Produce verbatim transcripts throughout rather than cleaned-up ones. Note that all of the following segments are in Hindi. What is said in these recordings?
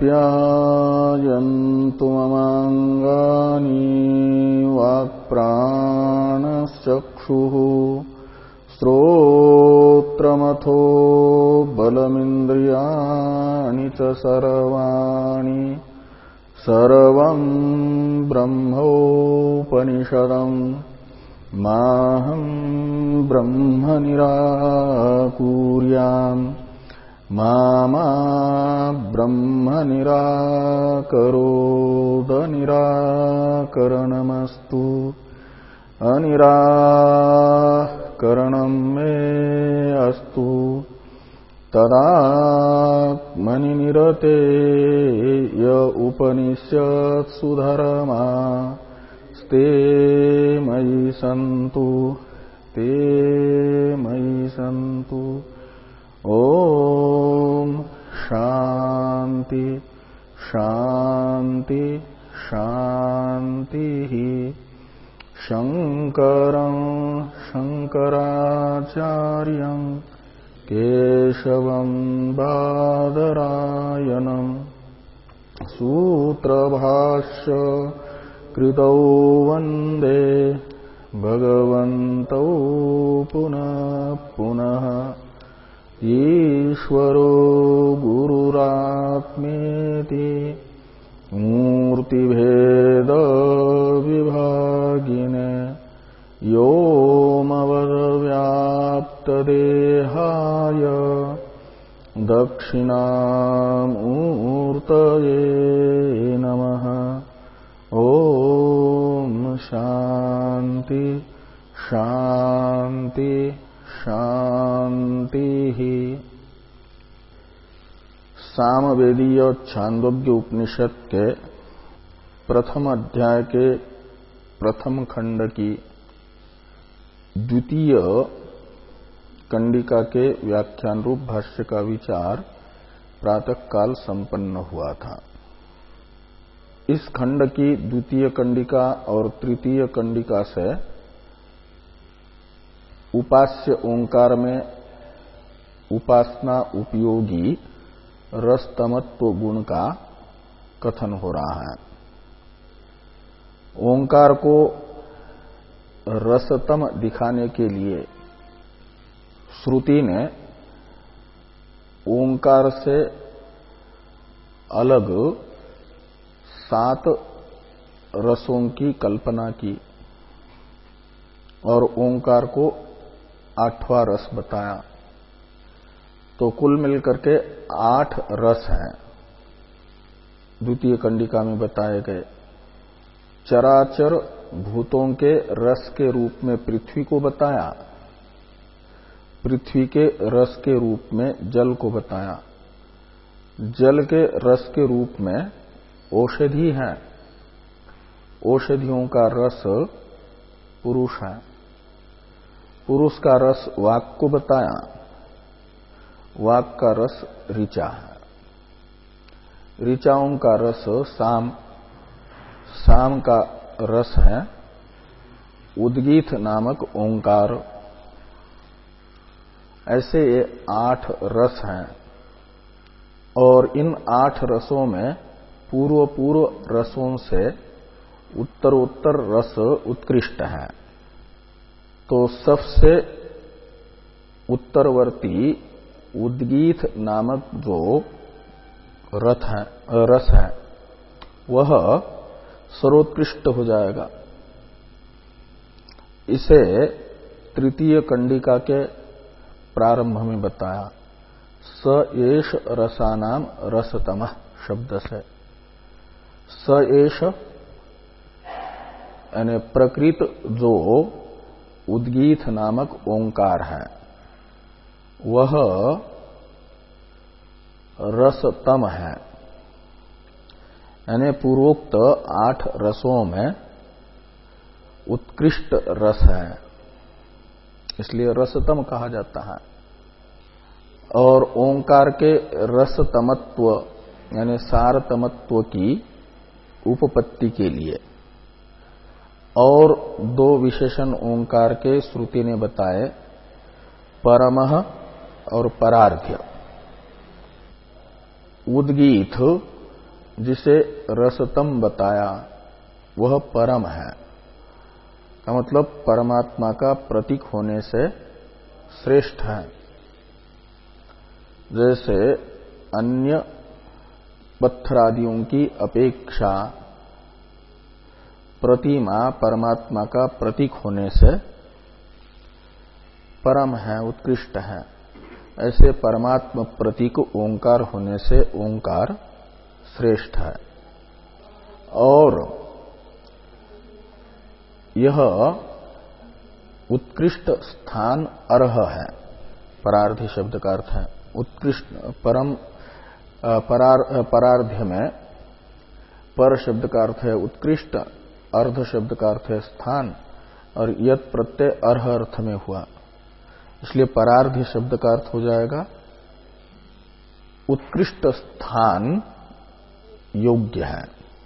ध्यायन्तु ममाङ्गानि वाक्प्राणश्चक्षुः श्रोत्रमथो बलमिन्द्रियाणि च सर्वाणि सर्वं ब्रह्मोपनिषदम् माहं ब्रह्म निराकुर्याम् मा मा ब्रह्म निराकरोद निराकरणमस्तु अनिराकरणं मे अस्तु तदात्मनि निरते य उपनिषत्सु धर्मा ते मयि सन्तु ते मयि सन्तु। ओम शांति शांति शांति। शंकरं शंकराचार्यं केशवं बादरायणं सूत्रभाष्य कृतौ वन्दे भगवन्तौ पुनः पुनः। ईश्वरो गुरुरात्मेति मूर्तिभेद विभागिने व्योमवद्व्याप्तदेहाय दक्षिणामूर्तये नमः। ओम शांति शांति शांति। सामवेदीय छांदोग्य उपनिषद के प्रथम अध्याय के प्रथम खंड की द्वितीय कंडिका के व्याख्यान रूप भाष्य का विचार प्रातः काल संपन्न हुआ था। इस खंड की द्वितीय कंडिका और तृतीय कंडिका से उपास्य ओंकार में उपासना उपयोगी रसतमत्व गुण का कथन हो रहा है। ओंकार को रसतम दिखाने के लिए श्रुति ने ओंकार से अलग सात रसों की कल्पना की और ओंकार को आठवां रस बताया। तो कुल मिलकर के आठ रस हैं द्वितीय कंडिका में बताए गए। चराचर भूतों के रस के रूप में पृथ्वी को बताया, पृथ्वी के रस के रूप में जल को बताया, जल के रस के रूप में औषधि है, औषधियों का रस पुरुष है, पुरुष का रस वाक को बताया, वाक का रस ऋचा है, ऋचाओं का रस साम, साम का रस है उद्गीत नामक ओंकार। ऐसे ये आठ रस हैं और इन आठ रसों में पूर्व पूर्व रसों से उत्तरोत्तर रस उत्कृष्ट है। तो सबसे उत्तरवर्ती उद्गीत नामक जो रथ है रस है वह सर्वोत्कृष्ट हो जाएगा। इसे तृतीय कंडिका के प्रारंभ में बताया। स एष रसानाम रसतमः शब्द से स एष यानी प्रकृत जो उद्गीत नामक ओंकार है वह रसतम है, यानी पूर्वोक्त आठ रसों में उत्कृष्ट रस है, इसलिए रसतम कहा जाता है। और ओंकार के रसतमत्व यानी सारतमत्व की उपपत्ति के लिए और दो विशेषण ओंकार के श्रुति ने बताए, परमः और परार्ध्य। उद्गीत जिसे रसतम बताया वह परम है, का मतलब परमात्मा का प्रतीक होने से श्रेष्ठ है। जैसे अन्य पत्थरादियों की अपेक्षा प्रतिमा परमात्मा का प्रतीक होने से परम है, उत्कृष्ट है, ऐसे परमात्मा प्रतीक ओंकार होने से ओंकार श्रेष्ठ है। और यह उत्कृष्ट स्थान अर्ह है, परार्धी शब्द का अर्थ है उत्कृष्ट। परम परार, परार्ध्य में पर शब्द का अर्थ है उत्कृष्ट, अर्ध शब्द का अर्थ है स्थान, और यत प्रत्यय अर्ह अर्थ में हुआ, इसलिए परार्ध्य शब्द का अर्थ हो जाएगा उत्कृष्ट स्थान योग्य है,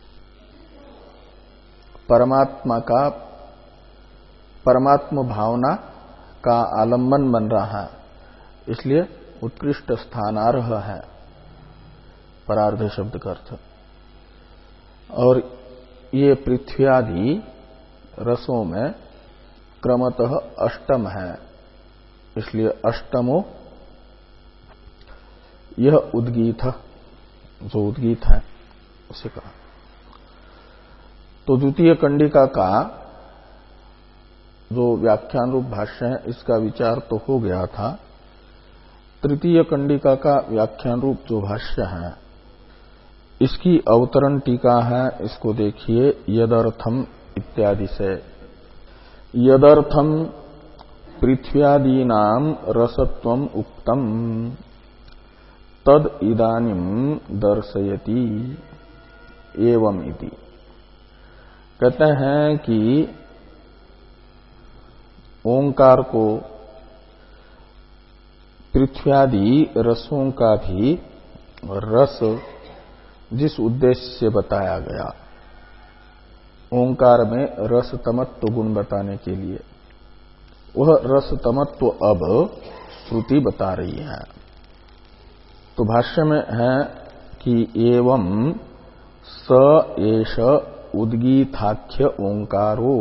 परमात्मा का परमात्म भावना का आलंबन बन रहा है, इसलिए उत्कृष्ट स्थानार्ह है परार्ध शब्द का अर्थ। और ये पृथ्वी आदि रसों में क्रमतः अष्टम है, इसलिए अष्टमो यह उद्गीत, जो उद्गीत है उसे कहा। तो द्वितीय कंडिका का जो व्याख्यान रूप भाष्य है इसका विचार तो हो गया था। तृतीय कंडिका का व्याख्यान रूप जो भाष्य है इसकी अवतरण टीका है, इसको देखिए यदर्थम इत्यादि से। यदर्थम पृथ्व्यादीनां रसत्वम उक्तम तद इदानीं दर्शयति एवं इति। कहते हैं कि ओंकार को पृथ्व्यादि रसों का भी रस जिस उद्देश्य से बताया गया, ओंकार में रसतमत्व गुण बताने के लिए, वह रसतमत्व अब श्रुति बता रही है। तो भाष्य में है कि एवं स एष उद्गीताख्य ओंकारो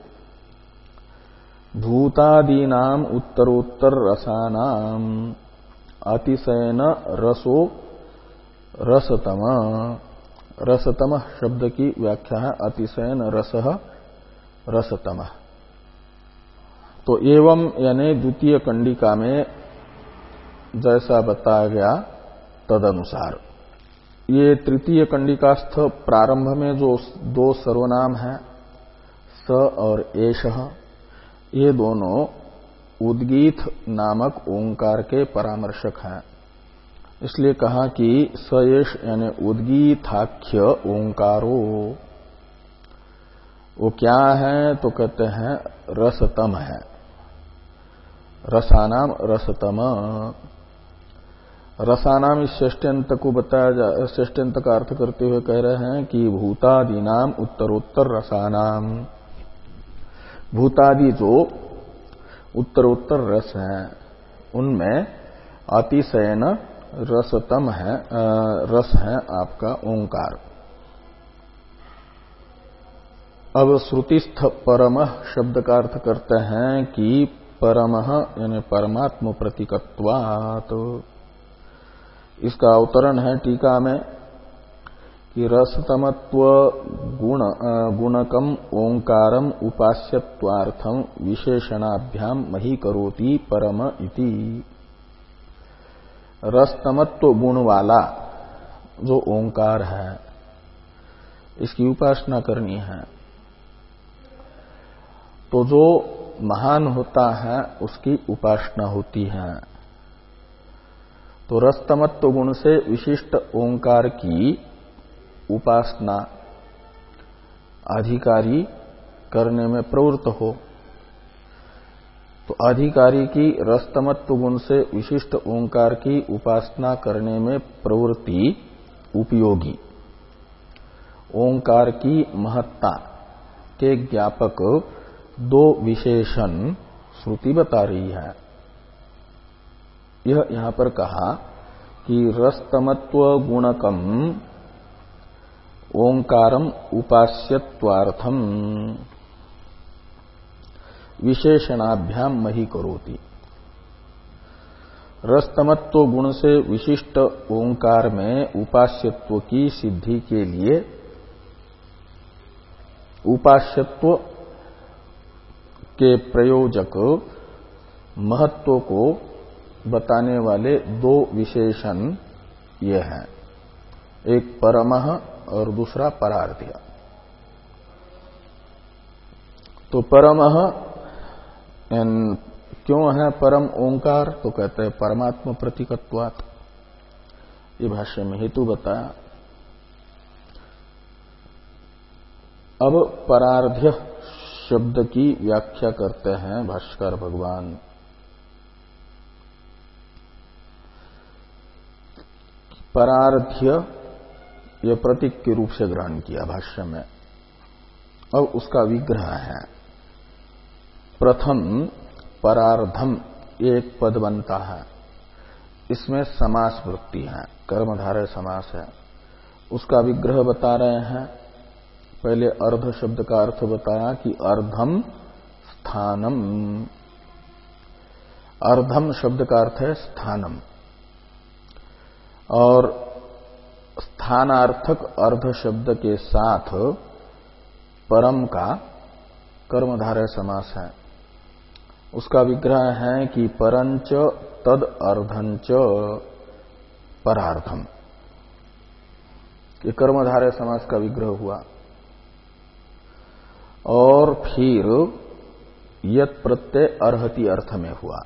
भूतादीनाम उत्तरोत्तर रसानाम अतिशयन रसो रसतम। रसतम शब्द की व्याख्या है अतिशयन रसः रसतम। तो एवं यानी द्वितीय कंडिका में जैसा बताया गया तदनुसार, ये तृतीय कंडिकास्थ प्रारंभ में जो दो सर्वनाम हैं स और एषः, ये दोनों उद्गीत नामक ओंकार के परामर्शक हैं। इसलिए कहा कि स एष यानी उद्गीताख्य ओंकारो, वो क्या है तो कहते हैं रसतम है, रसानाम रसतम। रसानाम इस षष्ठ्यंत को बताया जा, षष्ठ्यंत का अर्थ करते हुए कह रहे हैं कि भूतादीनाम उत्तरोत्तर रसानाम, भूतादि जो उत्तरोत्तर रस हैं उनमें अतिशयन रसतम है, रस है आपका ओंकार। अब श्रुतिस्थ परमः शब्द का अर्थ करते हैं कि परमः यानी परमात्म प्रतीकत्वात्। इसका अवतरण है टीका में कि रसतमत्व गुण गुणकम ओंकारम उपास्यत्वार्थम विशेषणाभ्याम मही करोति परम इति। रसतमत्व गुण वाला जो ओंकार है इसकी उपासना करनी है। तो जो महान होता है उसकी उपासना होती है। तो रसतमत्व गुण से विशिष्ट ओंकार की उपासना अधिकारी करने में प्रवृत्त हो, तो अधिकारी की रसतमत्व गुण से विशिष्ट ओंकार की उपासना करने में प्रवृत्ति उपयोगी। ओंकार की महत्ता के ज्ञापक दो विशेषण श्रुति बता रही है। यह यहां पर कहा कि रसतमत्व गुणकम ओंकारम उपास्यत्वार्थम विशेषणाभ्याम मही करोति। रसतमत्व गुण से विशिष्ट ओंकार में उपास्यत्व की सिद्धि के लिए उपास्यत्व के प्रयोजक महत्व को बताने वाले दो विशेषण ये हैं, एक परमः और दूसरा परार्थ्य। तो परमः क्यों है परम ओंकार, तो कहते हैं परमात्म प्रतीकत्वात्। ये भाष्य में हेतु बताया। अब परार्ध्य शब्द की व्याख्या करते हैं भाष्यकार भगवान। परार्ध्य यह प्रतीक के रूप से ग्रहण किया भाष्य में। अब उसका विग्रह है। प्रथम परार्धम एक पद बनता है, इसमें समास वृत्ति है, कर्मधारय समास है। उसका विग्रह बता रहे हैं। पहले अर्ध शब्द का अर्थ बताया कि अर्धम स्थानम। अर्धम शब्द का अर्थ है स्थानम, और स्थानार्थक अर्ध शब्द के साथ परम का कर्मधारय समास है। उसका विग्रह है कि परंच तद अर्धंच परार्थम। ये कर्मधारय समास का विग्रह हुआ। और फिर यत प्रत्यय अर्हति अर्थ में हुआ,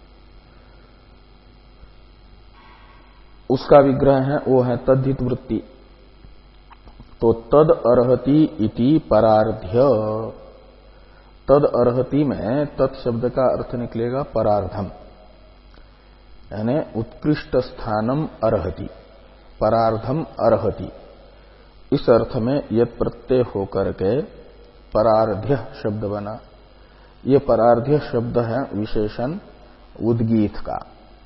उसका विग्रह है वो है तद्धित वृत्ति। तो तद अर्हति इति परार्ध्य। तद अर्हति में तत् शब्द का अर्थ निकलेगा परार्धम, यानी उत्कृष्ट स्थानम अर्हति, परार्धम अर्हति। इस अर्थ में यत प्रत्यय होकर के परार्ध्य शब्द बना। ये परार्ध्य शब्द है विशेषण उद्गीत का,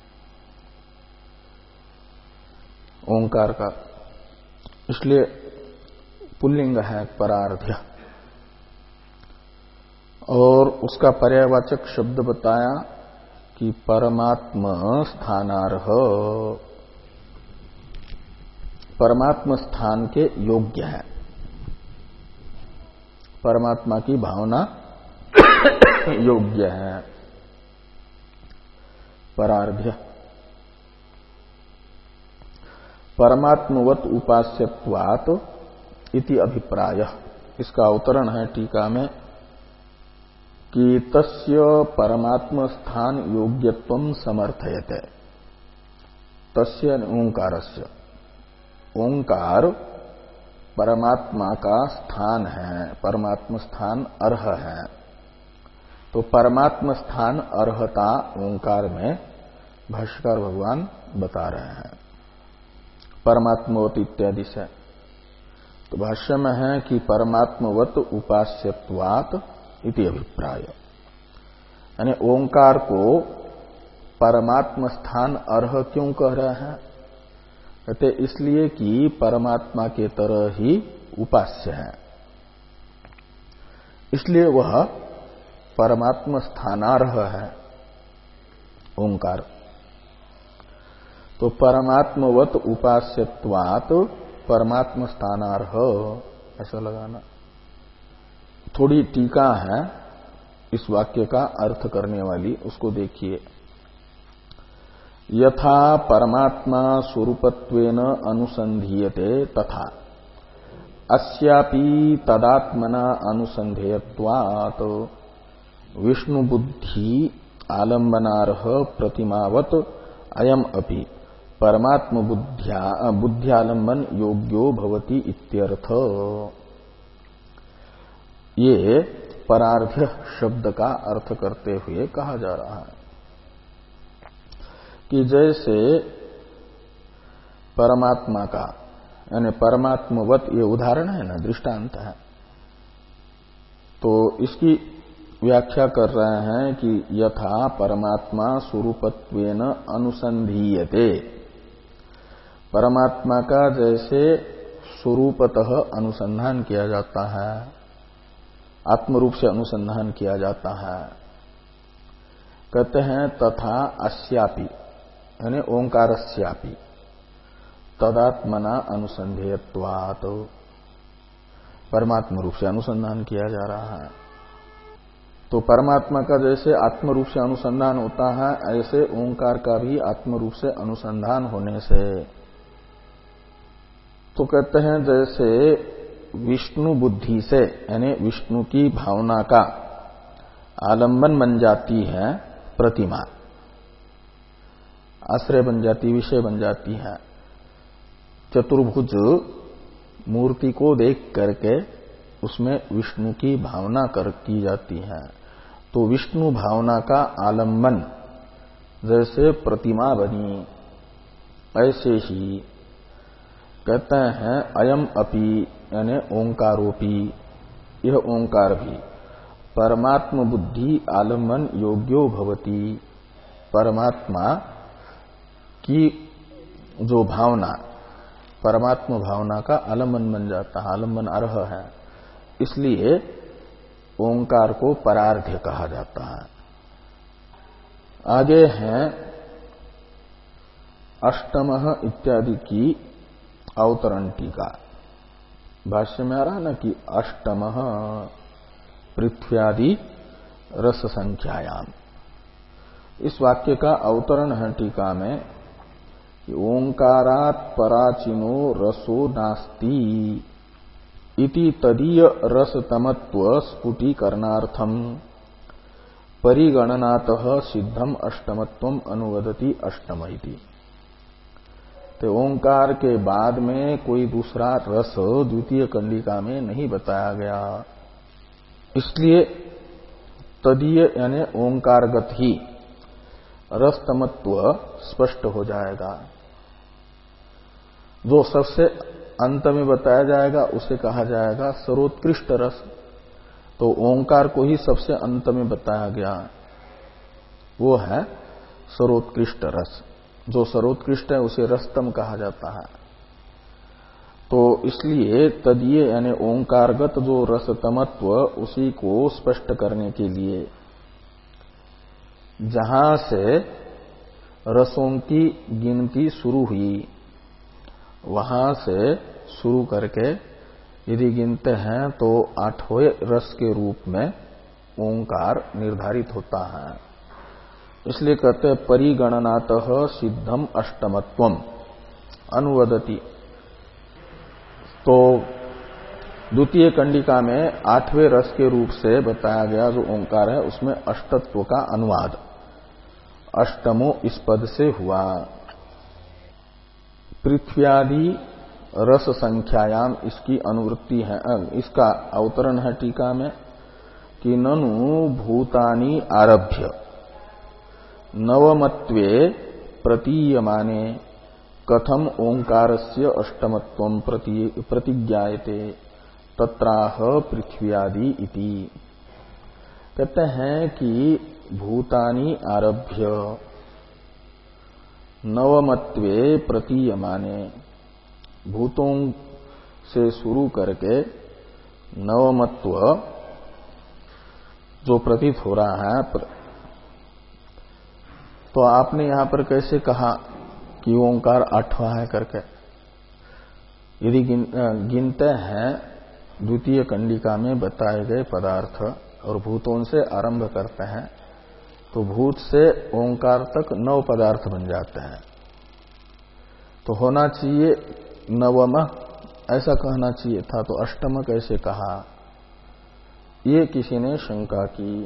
ओंकार का, इसलिए पुल्लिंग है परार्ध्य। और उसका पर्यायवाचक शब्द बताया कि परमात्म स्थानार्ह, परमात्म स्थान के योग्य है, परमात्मा की भावना योग्य है, परार्ध्य। परमात्मवत उपास्यत्वात् इति अभिप्राय। इसका अवतरण है टीका में कि तस्य परमात्म स्थान योग्यत्वं समर्थयते। तस्य ओंकारस्य, ओंकार परमात्मा का स्थान है, परमात्म स्थान अर्ह है। तो परमात्म स्थान अर्हता ओंकार में भाष्यकार भगवान बता रहे हैं परमात्मवत इत्यादि से। तो भाष्य में है कि परमात्मवत उपास्यत्वात् इति अभिप्राय, यानी ओंकार को परमात्म स्थान अर्ह क्यों कह रहे हैं, कहते इसलिए कि परमात्मा के तरह ही उपास्य है, इसलिए वह परमात्म स्थानार्ह है ओंकार। तो परमात्मवत उपास्यत्वात् परमात्म स्थानार्ह ऐसा लगाना। थोड़ी टीका है इस वाक्य का अर्थ करने वाली, उसको देखिए। यथा परमात्मा स्वरूपत्वेन अनुसंधीयते तथा अस्यापि तदात्मना अनुसंधेयत्वात् विष्णु बुद्धि आलंबनार्ह प्रतिमावत अयम अपि परमात्म बुद्ध्या बुद्ध्यालंबन योग्यो भवति इत्यर्थ। ये परार्ध्य शब्द का अर्थ करते हुए कहा जा रहा है कि जैसे परमात्मा का, यानी परमात्मवत, ये उदाहरण है ना, दृष्टांत है। तो इसकी व्याख्या कर रहे हैं कि यथा परमात्मा स्वरूपत्वेन अनुसंधीयते, परमात्मा का जैसे स्वरूपतः अनुसंधान किया जाता है, आत्मरूप से अनुसंधान किया जाता है। कहते हैं तथा अस्यापि यानी ओंकारस्यापि तदात्मना अनुसंधेयत्वात्, परमात्मा रूप से अनुसंधान किया जा रहा है। तो परमात्मा का जैसे आत्म रूप से अनुसंधान होता है, ऐसे ओंकार का भी आत्म रूप से अनुसंधान होने से, तो कहते हैं जैसे विष्णु बुद्धि से यानी विष्णु की भावना का आलंबन बन जाती है प्रतिमा, आश्रय बन जाती, विषय बन जाती है। चतुर्भुज मूर्ति को देख करके उसमें विष्णु की भावना कर की जाती है। तो विष्णु भावना का आलंबन जैसे प्रतिमा बनी, ऐसे ही कहते हैं अयम अपि यानी ओंकारोपी, यह ओंकार भी परमात्म बुद्धि आलंबन योग्यो भवति, परमात्मा की जो भावना, परमात्म भावना का आलंबन बन जाता है, आलंबन अर्ह है। इसलिए ओंकार को परार्ध्य कहा जाता है। आगे हैं अष्टमः इत्यादि की अवतरण टीका। भाष्य में आ रहा ना कि अष्टमः पृथ्व्यादि रस संख्यायाम। इस वाक्य का अवतरण है टीका में कि ओंकारात् पराचिनो रसो नास्ति इति तदीय रसतमत्व स्फुटीकरणार्थम परिगणनातः सिद्धम अष्टमत्वम अनुवदति अष्टम इति। तो ओंकार के बाद में कोई दूसरा रस द्वितीय कंडिका में नहीं बताया गया, इसलिए तदीय यानी ओंकारगत ही रसतमत्व स्पष्ट हो जाएगा। जो सबसे अंत में बताया जाएगा उसे कहा जाएगा सर्वोत्कृष्ट रस। तो ओंकार को ही सबसे अंत में बताया गया, वो है सर्वोत्कृष्ट रस। जो सर्वोत्कृष्ट है उसे रसतम कहा जाता है। तो इसलिए तदीय यानी ओंकारगत जो रसतमत्व, उसी को स्पष्ट करने के लिए जहां से रसों की गिनती शुरू हुई, वहां से शुरू करके यदि गिनते हैं तो आठवें रस के रूप में ओंकार निर्धारित होता है। इसलिए कहते हैं परिगणनातः सिद्धम अष्टमत्वम अनुवदति। तो द्वितीय कंडिका में आठवें रस के रूप से बताया गया जो ओंकार है, उसमें अष्टत्व का अनुवाद अष्टमो इस पद से हुआ। पृथ्व्यादि रस संख्यायाम इसकी अनुवृत्ति है, इसका अवतरण है टीका में कि ननु भूतानि आरभ्य नवमत्वे प्रतीयमाने कथम ओंकारस्य अष्टमत्वं प्रतिज्ञायते तत्राह पृथ्व्यादि इति। कहते हैं कि भूतानि आरभ्य नवमत्वे प्रतीयमाने, भूतों से शुरू करके नवमत्व जो प्रतीत हो रहा है, तो आपने यहां पर कैसे कहा कि ओंकार आठवां है करके? यदि गिन, गिनते हैं द्वितीय कंडिका में बताए गए पदार्थ और भूतों से आरंभ करते हैं, तो भूत से ओंकार तक नौ पदार्थ बन जाते हैं। तो होना चाहिए नवम, ऐसा कहना चाहिए था, तो अष्टम कैसे कहा? ये किसी ने शंका की।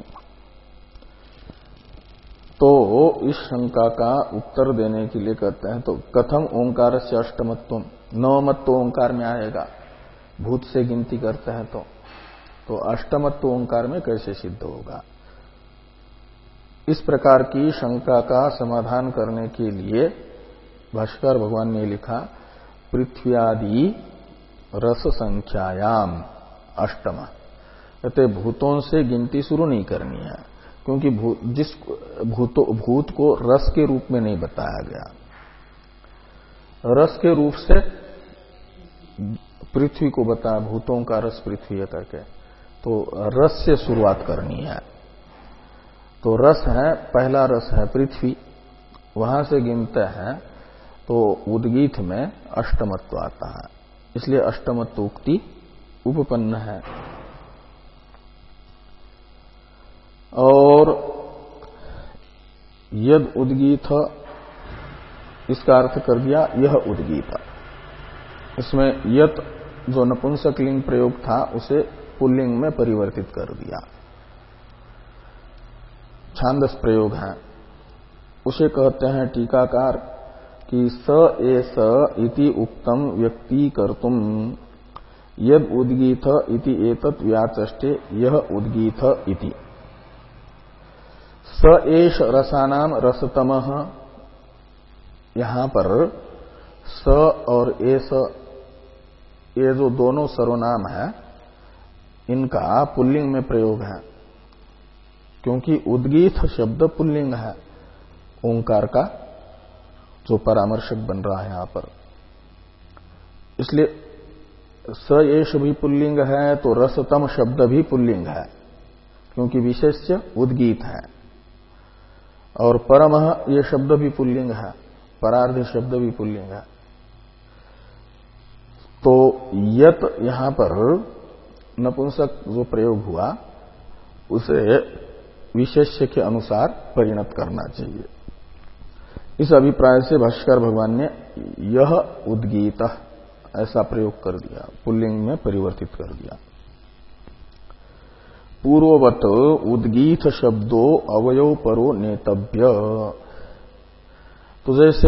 तो इस शंका का उत्तर देने के लिए कहते हैं, तो कथम ओंकार से अष्टमत्व, नवमत्व ओंकार में आएगा, भूत से गिनती करते हैं तो तो अष्टमत्व ओंकार में कैसे सिद्ध होगा? इस प्रकार की शंका का समाधान करने के लिए भाष्कर भगवान ने लिखा पृथ्व्यादि रस संख्यायाम अष्टम। कहते भूतों से गिनती शुरू नहीं करनी है, क्योंकि भूत, जिस भूतो, भूत को रस के रूप में नहीं बताया गया। रस के रूप से पृथ्वी को बताया, भूतों का रस पृथ्वी है करके, तो रस से शुरुआत करनी है। तो रस है, पहला रस है पृथ्वी, वहां से गिनते हैं तो उद्गीत में अष्टमत्व आता है, इसलिए अष्टमत्व उक्ति उपपन्न है। और यद उद्गीत, इसका अर्थ कर दिया यह उद्गीत। इसमें यत जो नपुंसक लिंग प्रयोग था उसे पुल्लिंग में परिवर्तित कर दिया, छांदस प्रयोग है। उसे कहते हैं टीकाकार कि स एस इति उक्तम व्यक्ति कर्तुम यद उद्गीत इति एतत् व्याचष्टे यह उद्गीत इति। स एष रसानाम रसतमः, यहां पर स और एस, ये जो दोनों सर्वनाम है इनका पुल्लिंग में प्रयोग है, क्योंकि उद्गीत शब्द पुल्लिंग है, ओंकार का जो परामर्शक बन रहा है यहां पर। इसलिए स एष भी पुल्लिंग है तो रसतम शब्द भी पुल्लिंग है, क्योंकि विशेष्य उद्गीत है। और परमः ये शब्द भी पुल्लिंग है, परार्ध शब्द भी पुल्लिंग है। तो यत यहां पर नपुंसक जो प्रयोग हुआ उसे विशेष्य के अनुसार परिणत करना चाहिए। इस अभिप्राय से भाष्यकार भगवान ने यह उद्गीत ऐसा प्रयोग कर दिया, पुल्लिंग में परिवर्तित कर दिया। पूर्ववत उद्गीत शब्दो अवयव परो नेतव्य, तो जैसे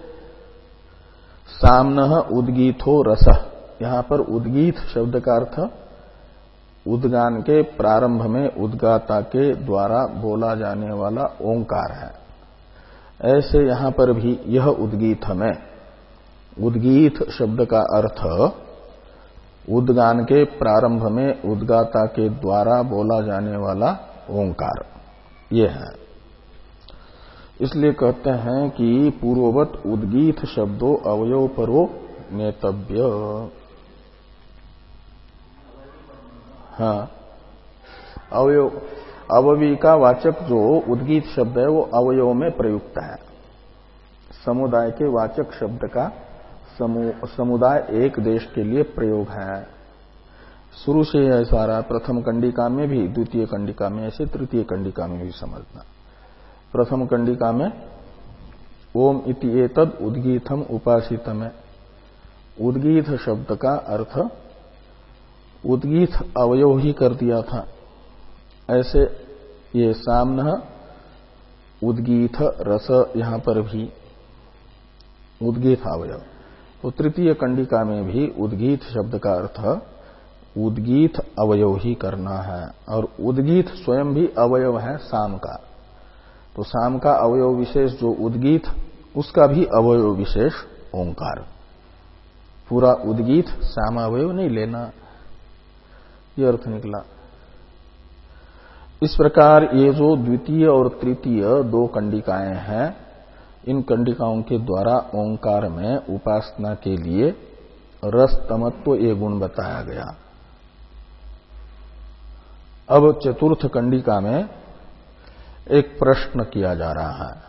साम्नः उद्गीतो रसः, यहां पर उद्गीत शब्द का अर्थ उद्गान के प्रारंभ में उद्गाता के द्वारा बोला जाने वाला ओंकार है। ऐसे यहां पर भी यह उद्गीत में उद्गीत शब्द का अर्थ उद्गान के प्रारंभ में उद्गाता के द्वारा बोला जाने वाला ओंकार, ये है। इसलिए कहते हैं कि पूर्ववत उद्गीत शब्दों अवयव परो नेतव्य। हाँ, अवयव, अवयवी का वाचक जो उद्गीत शब्द है वो अवयव में प्रयुक्त है। समुदाय के वाचक शब्द का समु, समुदाय एक देश के लिए प्रयोग है। शुरू से ऐसा रहा, प्रथम कंडिका में भी, द्वितीय कंडिका में ऐसे, तृतीय कंडिका में भी समझना। प्रथम कंडिका में ओम इति एतद उद्गीतम उपासितम है, उद्गीत शब्द का अर्थ उद्गीत अवयव ही कर दिया था। ऐसे ये साम्नः उद्गीत रस, यहां पर भी उद्गीत अवयव। तो तृतीय कंडिका में भी उद्गीत शब्द का अर्थ उद्गीत अवयव ही करना है, और उद्गीत स्वयं भी अवयव है साम का। तो साम का अवयव विशेष जो उद्गीत, उसका भी अवयव विशेष ओंकार। पूरा उद्गीत साम अवयव नहीं लेना, यह अर्थ निकला। इस प्रकार ये जो द्वितीय और तृतीय दो कंडिकाएं हैं, इन कंडिकाओं के द्वारा ओंकार में उपासना के लिए रस तमत्व ये गुण बताया गया। अब चतुर्थ कंडिका में एक प्रश्न किया जा रहा है।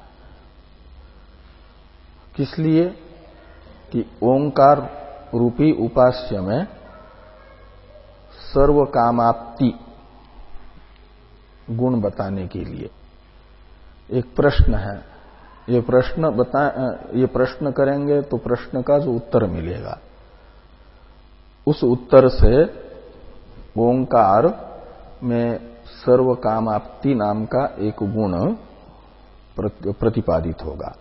किस लिए? कि ओंकार रूपी उपास्य में सर्व कामाप्ति गुण बताने के लिए एक प्रश्न है। ये प्रश्न बता ये प्रश्न करेंगे तो प्रश्न का जो उत्तर मिलेगा, उस उत्तर से ओंकार में सर्व कामाप्ति नाम का एक गुण प्रतिपादित होगा।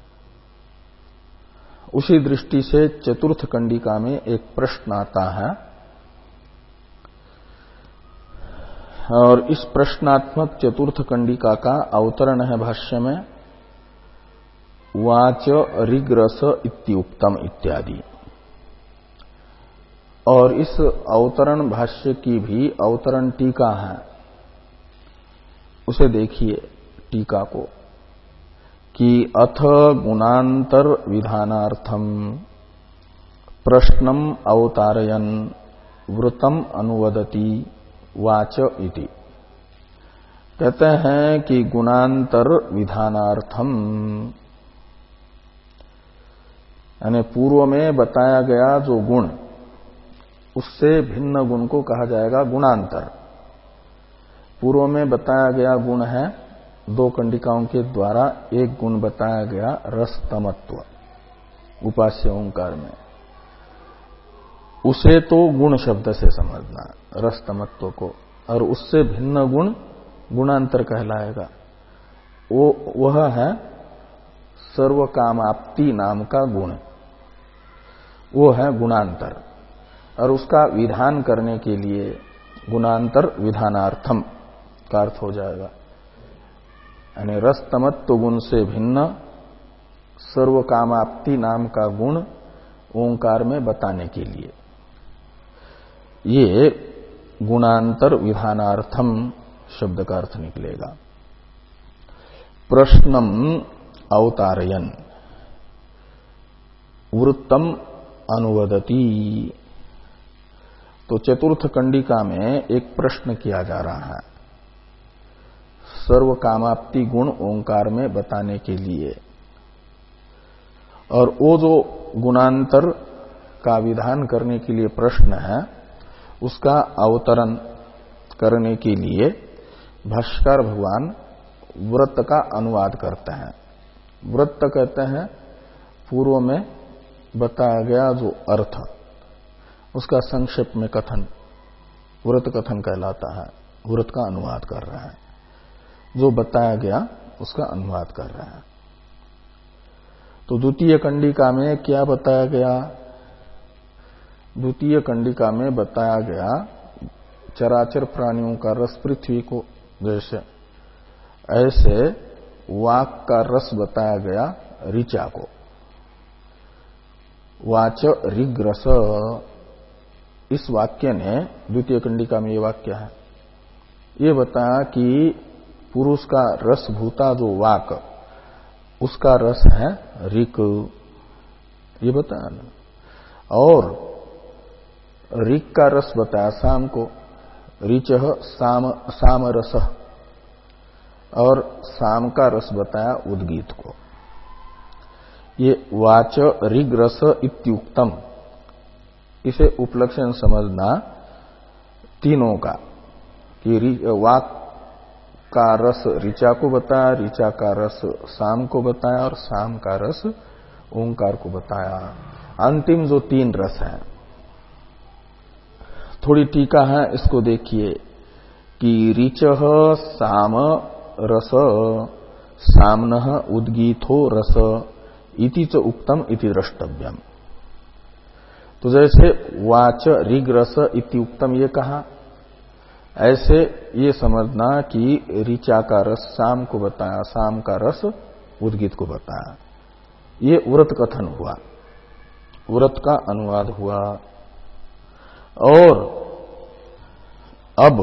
उसी दृष्टि से चतुर्थ कंडिका में एक प्रश्न आता है, और इस प्रश्नात्मक चतुर्थ कंडिका का अवतरण है भाष्य में वाच ऋग्रस इत्युक्तम इत्यादि। और इस अवतरण भाष्य की भी अवतरण टीका है, उसे देखिए टीका को, कि अथ गुणांतर विधानार्थम प्रश्नम अवतारयन वृतम अनुवदति वाच इति। कहते हैं कि गुणांतर विधानार्थम, यानी पूर्व में बताया गया जो गुण, उससे भिन्न गुण को कहा जाएगा गुणांतर। पूर्व में बताया गया गुण है दो कंडिकाओं के द्वारा एक गुण बताया गया रसतमत्व उपास्य ओंकार में, उसे तो गुण शब्द से समझना रसतमत्व को, और उससे भिन्न गुण गुणांतर कहलाएगा। वो वह है सर्वकामाप्ति नाम का गुण, वो है गुणांतर, और उसका विधान करने के लिए गुणांतर विधानार्थम का अर्थ हो जाएगा। यानी रसतमत्व गुण से भिन्न सर्वकामाप्ति नाम का गुण ओंकार में बताने के लिए ये गुणांतर विधानार्थम शब्द का अर्थ निकलेगा। प्रश्नम अवतारयन वृत्तम अनुवदति, तो चतुर्थ कंडिका में एक प्रश्न किया जा रहा है सर्व कामाप्ति गुण ओंकार में बताने के लिए, और वो जो गुणांतर का विधान करने के लिए प्रश्न है उसका अवतरण करने के लिए भाष्कर भगवान व्रत का अनुवाद करते हैं। व्रत कहते हैं पूर्व में बताया गया जो अर्थ, उसका संक्षेप में कथन व्रत कथन कहलाता है। व्रत का अनुवाद कर रहा है, जो बताया गया उसका अनुवाद कर रहा है। तो द्वितीय कंडिका में क्या बताया गया? द्वितीय कंडिका में बताया गया चराचर प्राणियों का रस पृथ्वी को जैसे, ऐसे वाक का रस बताया गया ऋचा को। वाच ऋग रस, इस वाक्य ने द्वितीय कंडिका में ये वाक्य है, ये बताया कि पुरुष का रस भूता जो वाक, उसका रस है ऋक, ये बताया ना। और ऋक का रस बताया साम को, ऋचः साम साम रस, और साम का रस बताया उद्गीत को। ये वाच ऋग रस इत्युक्तम, इसे उपलक्षण समझना तीनों का, कि वाक का रस ऋचा को बताया, ऋचा का रस साम को बताया, और साम का रस ओंकार को बताया। अंतिम जो तीन रस हैं, थोड़ी टीका है, इसको देखिए कि ऋचः साम रस सामनः उद्गीतो रस इति च उक्तम इति द्रष्टव्यम। तो जैसे वाच ऋग रस इति उक्तम ये कहा, ऐसे ये समझना कि ऋचा का रस साम को बताया, साम का रस उद्गीत को बताया। ये व्रत कथन हुआ, व्रत का अनुवाद हुआ। और अब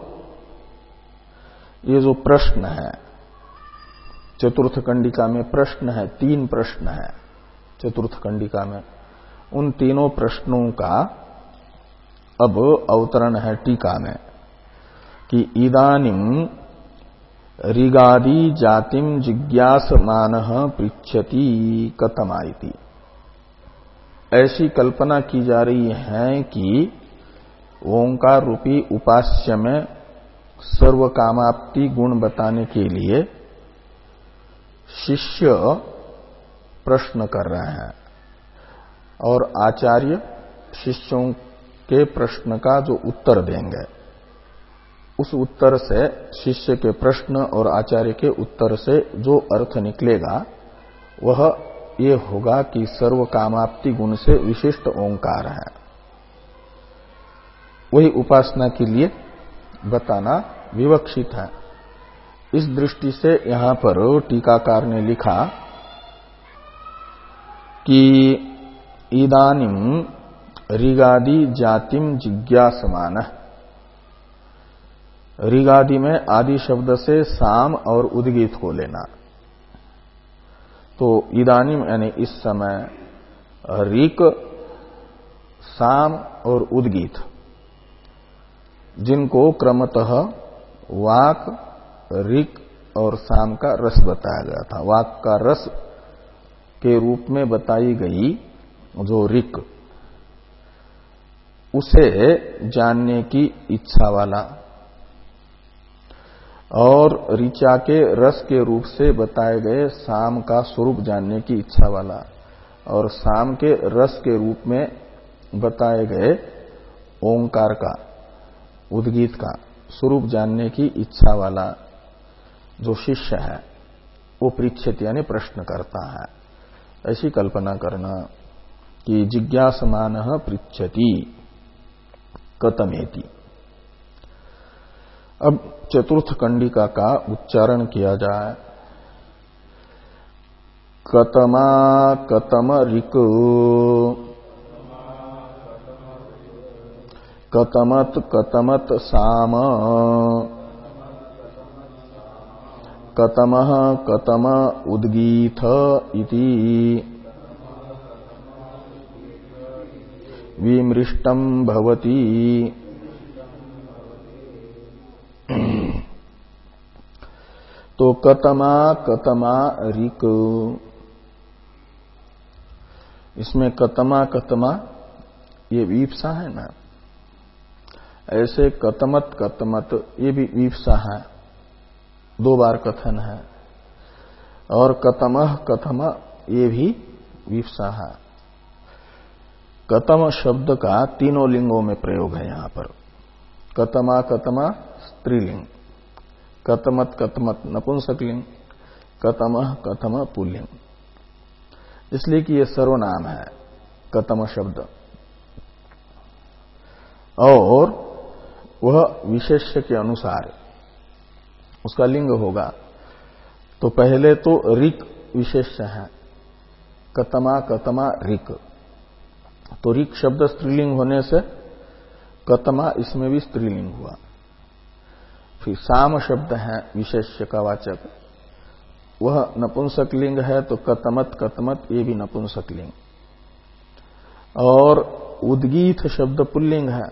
ये जो प्रश्न है चतुर्थ कंडिका में, प्रश्न है, तीन प्रश्न है चतुर्थ कंडिका में, उन तीनों प्रश्नों का अब अवतरण है टीका में कि इदानीं ऋगादि जातिम जिज्ञासमानः पृच्छति कथमाइति। ऐसी कल्पना की जा रही है कि ओंकार रूपी उपास्य में सर्व कामाप्ति गुण बताने के लिए शिष्य प्रश्न कर रहे हैं, और आचार्य शिष्यों के प्रश्न का जो उत्तर देंगे, उस उत्तर से, शिष्य के प्रश्न और आचार्य के उत्तर से जो अर्थ निकलेगा वह ये होगा कि सर्व कामाप्ति गुण से विशिष्ट ओंकार है। वही उपासना के लिए बताना विवक्षित है। इस दृष्टि से यहां पर टीकाकार ने लिखा कि इदानीं ऋगादि जातिम जिज्ञासमान। ऋगादि में आदि शब्द से साम और उद्गीत को लेना। तो इदानीम यानी इस समय ऋक साम और उद्गीत, जिनको क्रमतः वाक, ऋक् और साम का रस बताया गया था। वाक का रस के रूप में बताई गई जो ऋक्, उसे जानने की इच्छा वाला, और ऋचा के रस के रूप से बताए गए साम का स्वरूप जानने की इच्छा वाला, और साम के रस के रूप में बताए गए ओंकार का, उद्गीत का स्वरूप जानने की इच्छा वाला जो शिष्य है वो पृच्छति यानी प्रश्न करता है। ऐसी कल्पना करना कि जिज्ञासमानः पृच्छति कतमेति। अब चतुर्थ कंडिका का उच्चारण किया जाए। कतमा कतम ऋक्, कतमत कतमत साम, कतमः कतम उद्गीथ इति विमृष्टं भवति। तो कतमा कतमा ऋक्, इसमें कतमा कतमा ये वीप्सा है ना, ऐसे कतमत कतमत ये भी वीप्सा है, दो बार कथन है, और कतमः कथम ये भी वीप्सा है। कतम शब्द का तीनों लिंगों में प्रयोग है यहां पर। कतमा कतमा स्त्रीलिंग, कतमत कतमत नपुंसकलिंग, कतमः कथम पुल्लिंग, इसलिए कि यह सर्वनाम है कतम शब्द, और वह विशेष्य के अनुसार उसका लिंग होगा। तो पहले तो ऋक् विशेष्य है, कतमा कतमा ऋक्, तो ऋक् शब्द स्त्रीलिंग होने से कतमा इसमें भी स्त्रीलिंग हुआ। फिर साम शब्द है विशेष्य का वाचक, वह नपुंसक लिंग है, तो कतमत कतमत ये भी नपुंसक लिंग। और उद्गीत शब्द पुल्लिंग है,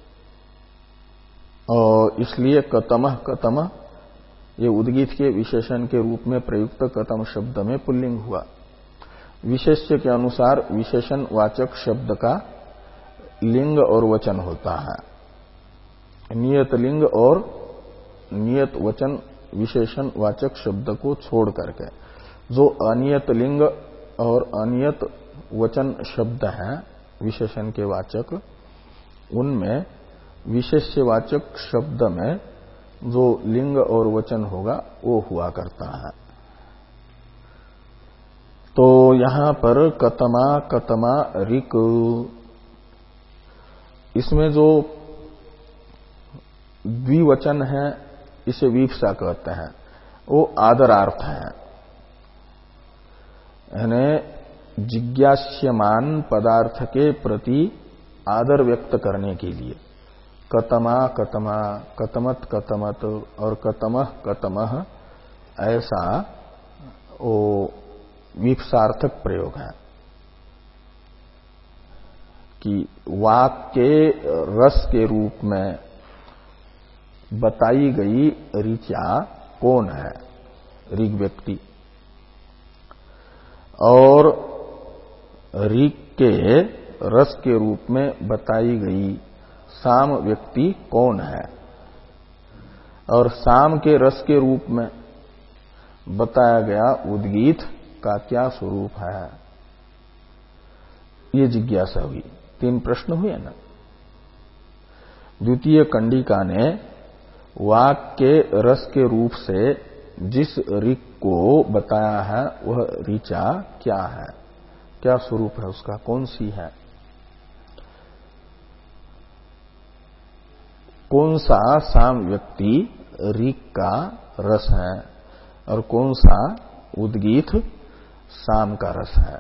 और इसलिए कतमः कतम ये उद्गीत के विशेषण के रूप में प्रयुक्त कतम शब्द में पुल्लिंग हुआ। विशेष्य के अनुसार विशेषण वाचक शब्द का लिंग और वचन होता है। नियत लिंग और नियत वचन विशेषण वाचक शब्द को छोड़ करके जो अनियत लिंग और अनियत वचन शब्द हैं विशेषण के वाचक, उनमें विशेष्यवाचक शब्द में जो लिंग और वचन होगा वो हुआ करता है। तो यहां पर कतमा कतमा ऋक्, इसमें जो द्विवचन है इसे वीप्सा कहते हैं, वो आदरार्थ है, यानी जिज्ञास्यमान पदार्थ के प्रति आदर व्यक्त करने के लिए कतमा कतमा, कतमत कतमत और कतमः कतमः, ऐसा वो वीप्सार्थक प्रयोग है कि वाक के रस के रूप में बताई गई ऋचा कौन है, ऋग व्यक्ति, और ऋग के रस के रूप में बताई गई साम व्यक्ति कौन है, और साम के रस के रूप में बताया गया उद्गीत का क्या स्वरूप है, ये जिज्ञासा हुई। तीन प्रश्न हुए ना। द्वितीय कंडिका ने वाक के रस के रूप से जिस ऋक् को बताया है वह ऋचा क्या है, क्या स्वरूप है उसका, कौन सी है, कौन सा साम व्यक्ति ऋक् का रस है और कौन सा उद्गीत साम का रस है,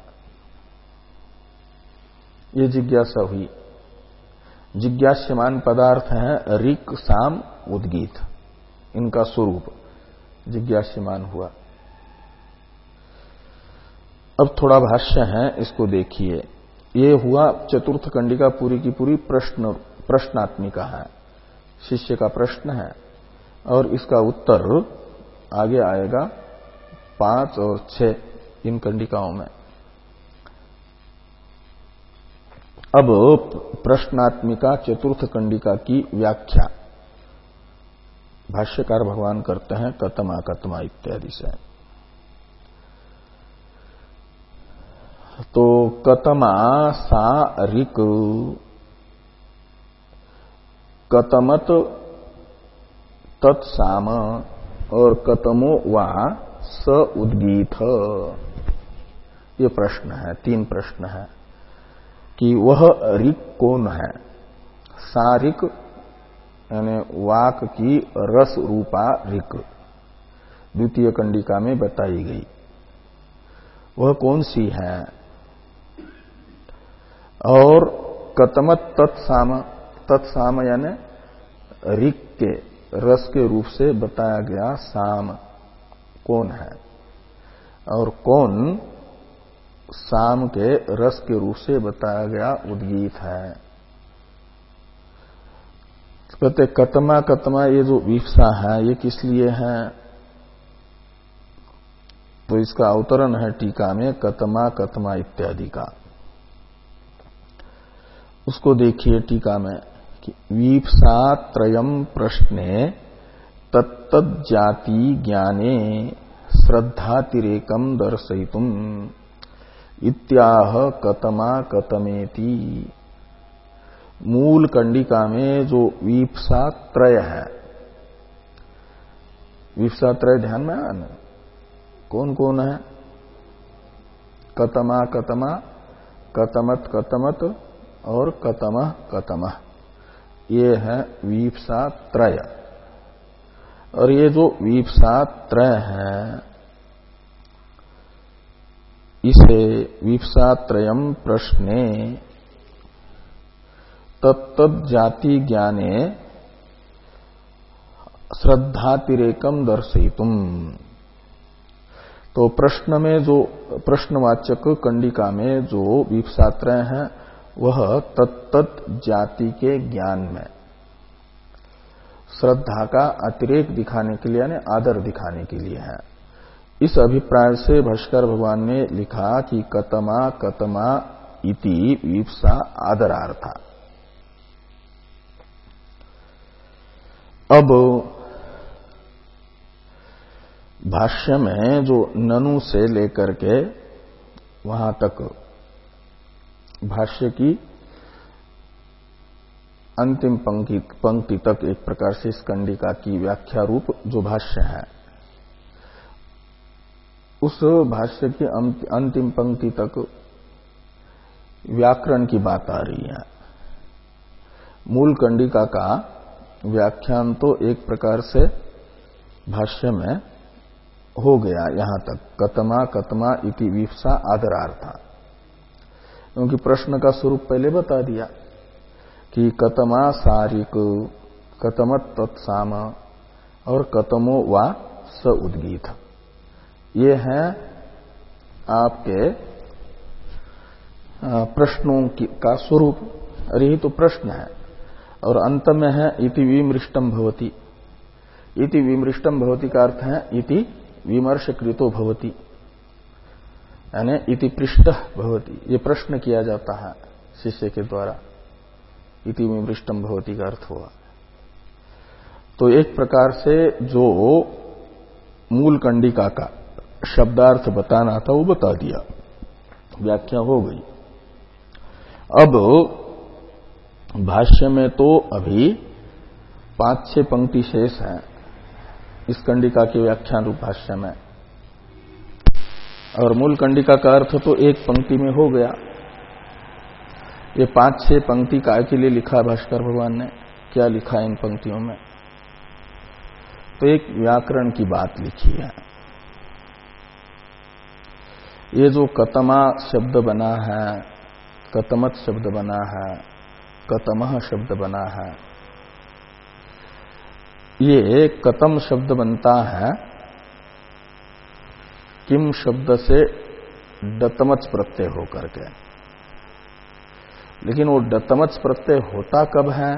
ये जिज्ञासा हुई। जिज्ञास्यमान पदार्थ है ऋक् साम उद्गीत, इनका स्वरूप जिज्ञास्यमान हुआ। अब थोड़ा भाष्य है, इसको देखिए। ये हुआ चतुर्थ कंडिका पूरी की पूरी प्रश्न प्रश्नात्मिका है, शिष्य का प्रश्न है और इसका उत्तर आगे आएगा पांच और छह इन कंडिकाओं में। अब प्रश्नात्मिका चतुर्थ कंडिका की व्याख्या भाष्यकार भगवान करते हैं कतमा कतमा इत्यादि से। तो कतमा सा ऋक कतमत तत्साम और कतमो वा स उद्गीत, ये प्रश्न है, तीन प्रश्न है कि वह ऋक कौन है। सारिक यानी वाक की रस रूपा ऋक द्वितीय कंडिका में बताई गई, वह कौन सी है। और कतमत तत्साम, तत्साम यानी ऋक के रस के रूप से बताया गया साम कौन है, और कौन साम के रस के रूप से बताया गया उद्गीत है। कहते कतमा कतमा ये जो विवसा है ये किस लिए है, तो इसका अवतरण है टीका में कतमा कतमा इत्यादि का। उसको देखिए टीका में कि वीप्सा त्रयम प्रश्ने तत्तद जाति ज्ञाने श्रद्धातिरेकम दर्शयितुम इत्याह कतमा कतमेति। मूल कंडिका में जो वीप्सा त्रय है, वीप्सा त्रय ध्यान में आया ना, कौन कौन है, कतमा कतमा, कतमत कतमत और कतमः कतमः, ये है वीप्सा त्रय। और ये जो वीप्सा त्रय है इसे वीप्सा त्रयम प्रश्ने तत्तद जाति ज्ञाने श्रद्धातिरेकम दर्शयितुम। तो प्रश्न में जो प्रश्नवाचक कंडिका में जो वीप्सात्रय है वह तत्तत जाति के ज्ञान में श्रद्धा का अतिरेक दिखाने के लिए यानी आदर दिखाने के लिए है। इस अभिप्राय से भाष्कर भगवान ने लिखा कि कतमा कतमा इति वीप्सा आदरार्था। अब भाष्य में जो ननु से लेकर के वहां तक भाष्य की अंतिम पंक्ति पंक्ति तक एक प्रकार से इस कंडिका की व्याख्या रूप जो भाष्य है, उस भाष्य की अंतिम पंक्ति तक व्याकरण की बात आ रही है। मूल कंडिका का व्याख्यान तो एक प्रकार से भाष्य में हो गया यहां तक, कतमा कतमा इति वीप्सा आदरार्था, क्योंकि प्रश्न का स्वरूप पहले बता दिया कि कतमा सारिक कतमत तत्साम और कतमो वा स उद्गीत, ये हैं आपके प्रश्नों की का स्वरूप। अरे ये तो प्रश्न है और अंत में है इति विमृष्टम भवति। इति विमृष्टम भवति का अर्थ है इति विमर्श कृतो भवति, यानी इति पृष्ठः भवति, ये प्रश्न किया जाता है शिष्य के द्वारा, इति विमृष्टम भवति का अर्थ हुआ। तो एक प्रकार से जो मूल कंडिका का शब्दार्थ बताना था वो बता दिया, व्याख्या हो गई। अब भाष्य में तो अभी पांच छह पंक्ति शेष है इस कंडिका के व्याख्यान रूप भाष्य में, और मूल कंडिका का अर्थ तो एक पंक्ति में हो गया। ये पांच छह पंक्ति काय के लिए लिखा भाष्कर भगवान ने, क्या लिखा इन पंक्तियों में, तो एक व्याकरण की बात लिखी है। ये जो कतमा शब्द बना है, कतमत शब्द बना है, कतमः शब्द बना है, ये कतम शब्द बनता है किम शब्द से डतमच प्रत्यय होकर के। लेकिन वो डतमच प्रत्यय होता कब है,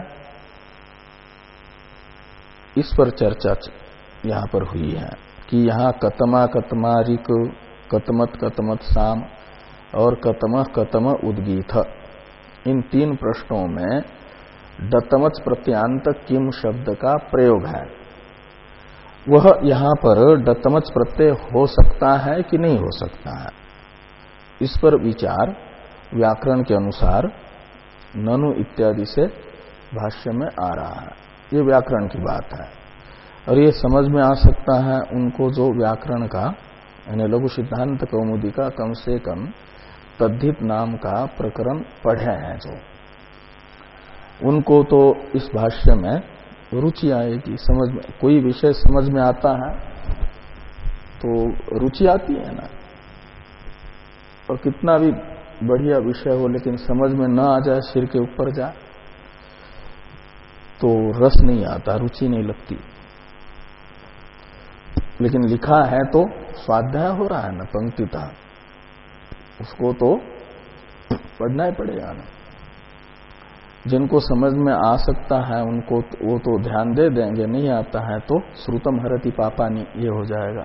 इस पर चर्चा यहां पर हुई है कि यहां कतमा कतमारिक, कतमत कतमत साम और कतम कतम उद्गीत, इन तीन प्रश्नों में डतमच प्रत्यांत किम शब्द का प्रयोग है। वह यहां पर डतमच प्रत्यय हो सकता है कि नहीं हो सकता है, इस पर विचार व्याकरण के अनुसार ननु इत्यादि से भाष्य में आ रहा है। ये व्याकरण की बात है और ये समझ में आ सकता है उनको जो व्याकरण का यानी लघु सिद्धांत कौमुदी का कम से कम तद्धित नाम का प्रकरण पढ़े हैं जो, उनको तो इस भाष्य में रुचि आएगी। समझ में कोई विषय समझ में आता है तो रुचि आती है ना, और कितना भी बढ़िया विषय हो लेकिन समझ में न आ जाए, सिर के ऊपर जाए, तो रस नहीं आता, रुचि नहीं लगती। लेकिन लिखा है तो स्वाध्याय हो रहा है ना पंक्तिता, उसको तो पढ़ना ही पड़ेगा ना। जिनको समझ में आ सकता है उनको वो तो ध्यान दे देंगे, नहीं आता है तो श्रुतम हरति पापानि, ये हो जाएगा।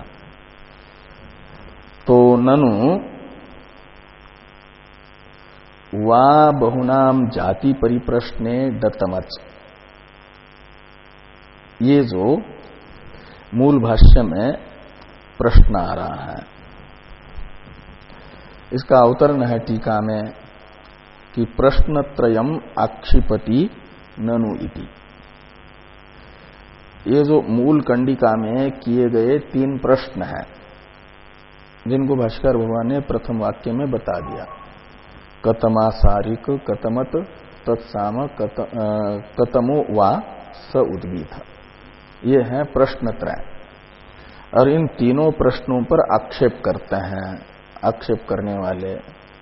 तो ननु वा बहुनाम जाति परिप्रश्ने डतमच, ये जो मूल भाष्य में प्रश्न आ रहा है, इसका अवतरण है टीका में कि प्रश्नत्रयम आक्षिपति ननु इति। ये जो मूल कंडिका में किए गए तीन प्रश्न हैं, जिनको भाष्कर भगवान ने प्रथम वाक्य में बता दिया, कतमा सारिक कतमत तत्साम कत, कतमो वा स उद्गीत, ये है प्रश्नत्रय। और इन तीनों प्रश्नों पर आक्षेप करते हैं आक्षेप करने वाले।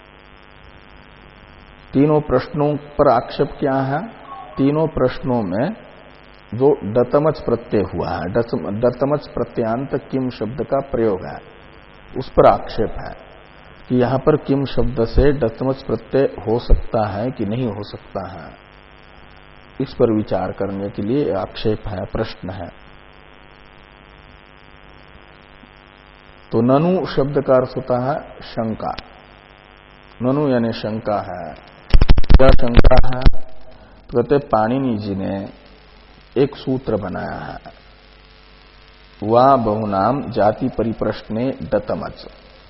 तीनों प्रश्नों पर आक्षेप क्या है, तीनों प्रश्नों में जो डतमच प्रत्यय हुआ है, डतमच प्रत्यांत किम शब्द का प्रयोग है, उस पर आक्षेप है कि यहां पर किम शब्द से डतमच प्रत्यय हो सकता है कि नहीं हो सकता है। इस पर विचार करने के लिए आक्षेप है, प्रश्न है। तो ननु शब्द का अर्थ होता है शंका। ननु यानी शंका है। क्या शंका है? तो कहते पाणिनि जी ने एक सूत्र बनाया है, वा बहुनाम जाति परिप्रश्ने डतमच।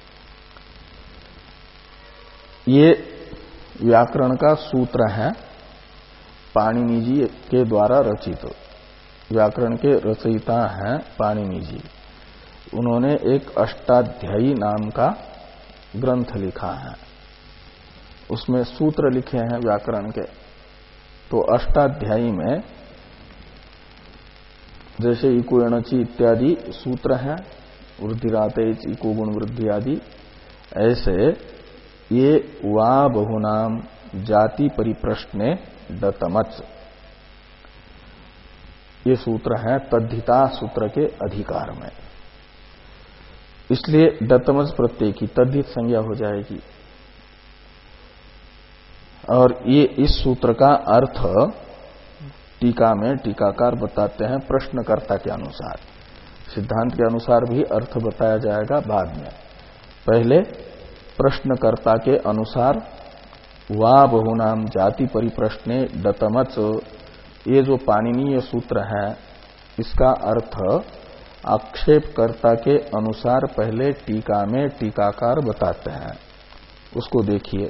ये व्याकरण का सूत्र है, पाणिनि जी के द्वारा रचित। व्याकरण के रचयिता हैं पाणिनि जी। उन्होंने एक अष्टाध्यायी नाम का ग्रंथ लिखा है, उसमें सूत्र लिखे हैं व्याकरण के। तो अष्टाध्यायी में जैसे इको एणचि इत्यादि सूत्र हैं, वृद्धिरातेच इको गुण वृद्धि आदि, ऐसे ये वा बहुनाम जाति परिप्रश्ने डतमच, ये सूत्र है तद्धिता सूत्र के अधिकार में। इसलिए डतमच प्रत्यय की तद्धित संज्ञा हो जाएगी। और ये इस सूत्र का अर्थ टीका में टीकाकार बताते हैं प्रश्नकर्ता के अनुसार। सिद्धांत के अनुसार भी अर्थ बताया जाएगा बाद में। पहले प्रश्नकर्ता के अनुसार वा बहुनाम जाति परिप्रश्ने डतमच, ये जो पाणिनीय सूत्र है, इसका अर्थ आक्षेपकर्ता के अनुसार पहले टीका में टीकाकार बताते हैं। उसको देखिए